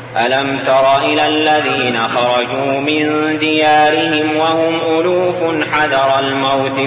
ألم تر إلى الذين خرجوا من ديارهم وهم ألوف حذر الموت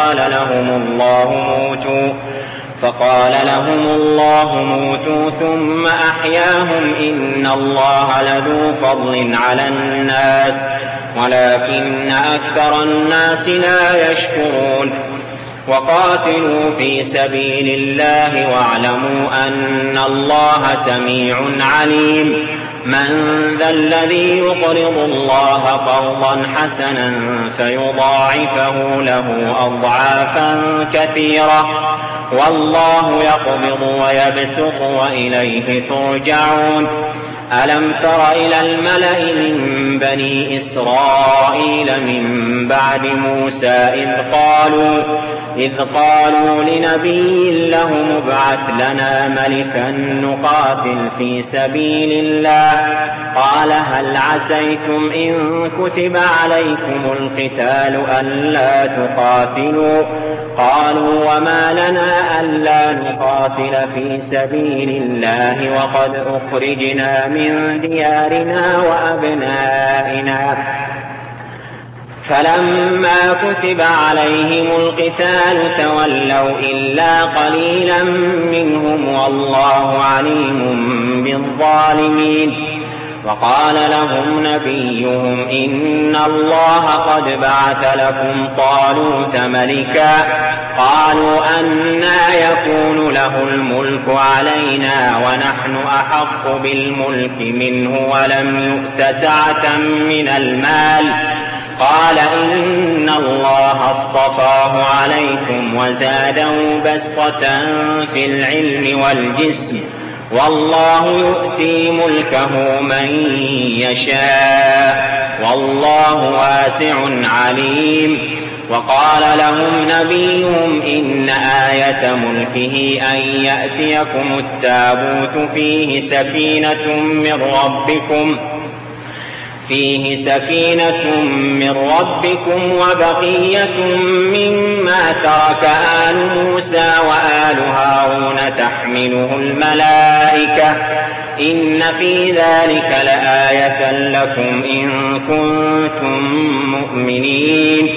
فقال لهم الله موتوا ثم أحياهم إن الله لذو فضل على الناس ولكن أكثر الناس لا يشكرون وقاتلوا في سبيل الله واعلموا أن الله سميع عليم من ذا الذي يقرض الله قرضا حسنا فيضاعفه له أضعافا كثيرة والله يقبض ويبسط وإليه ترجعون ألم تر إلى الملأ من بني إسرائيل من بعد موسى إذ قالوا لنبي لهم ابعث لنا ملكا نقاتل في سبيل الله قال هل عسيتم إن كتب عليكم القتال ألا تقاتلوا قالوا وما لنا ألا نقاتل في سبيل الله وقد أخرجنا من ديارنا وأبنائنا فلما كتب عليهم القتال تولوا إلا قليلا منهم والله عليم بالظالمين وقال لهم نبيهم إن الله قد بعث لكم طالوت ملكا قالوا أنى يكون له الملك علينا ونحن أحق بالملك منه ولم يؤت سعة من المال قال إن الله اصطفاه عليكم وزاده بسطة في العلم والجسم والله يؤتي ملكه من يشاء والله واسع عليم وقال لهم نبيهم إن آية ملكه أن يأتيكم التابوت فيه سكينة من ربكم وبقية مما ترك آل موسى وآل هارون تحمله الملائكة إن في ذلك لآية لكم إن كنتم مؤمنين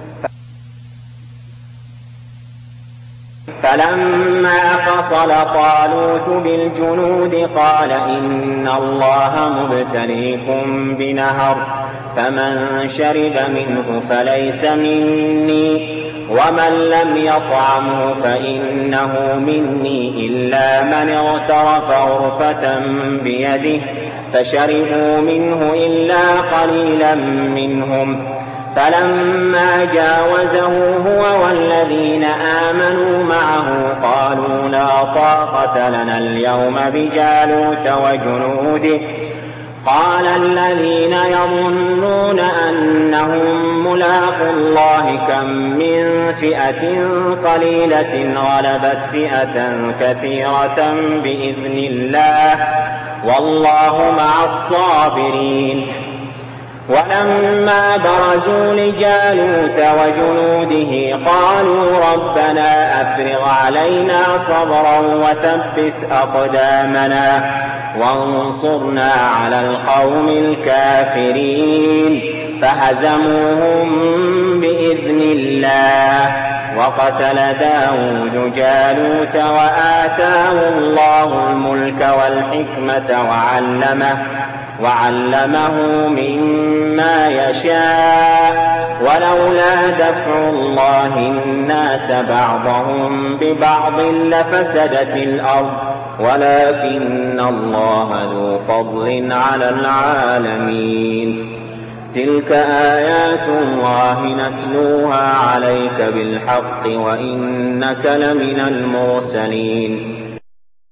فلما فصل طالوت بالجنود قال إن الله مبتليكم بنهر فمن شرب منه فليس مني ومن لم يطعمه فإنه مني إلا من اغترف غرفة بيده فشربوا منه إلا قليلا منهم فلما جاوزه هو والذين آمنوا معه قالوا لا طاقة لنا اليوم بجالوت وجنوده قال الذين يظنون أنهم ملاقو الله كم من فئة قليلة غلبت فئة كثيرة بإذن الله والله مع الصابرين ولما برزوا لجالوت وجنوده قالوا ربنا أفرغ علينا صبرا وثبت أقدامنا وانصرنا على القوم الكافرين فهزموهم بإذن الله وقتل داود جالوت وآتاه الله الملك والحكمة وعلمه مما يشاء ولولا دفع الله الناس بعضهم ببعض لفسدت الأرض ولكن الله ذو فضل على العالمين تلك آيات الله نتلوها عليك بالحق وإنك لمن المرسلين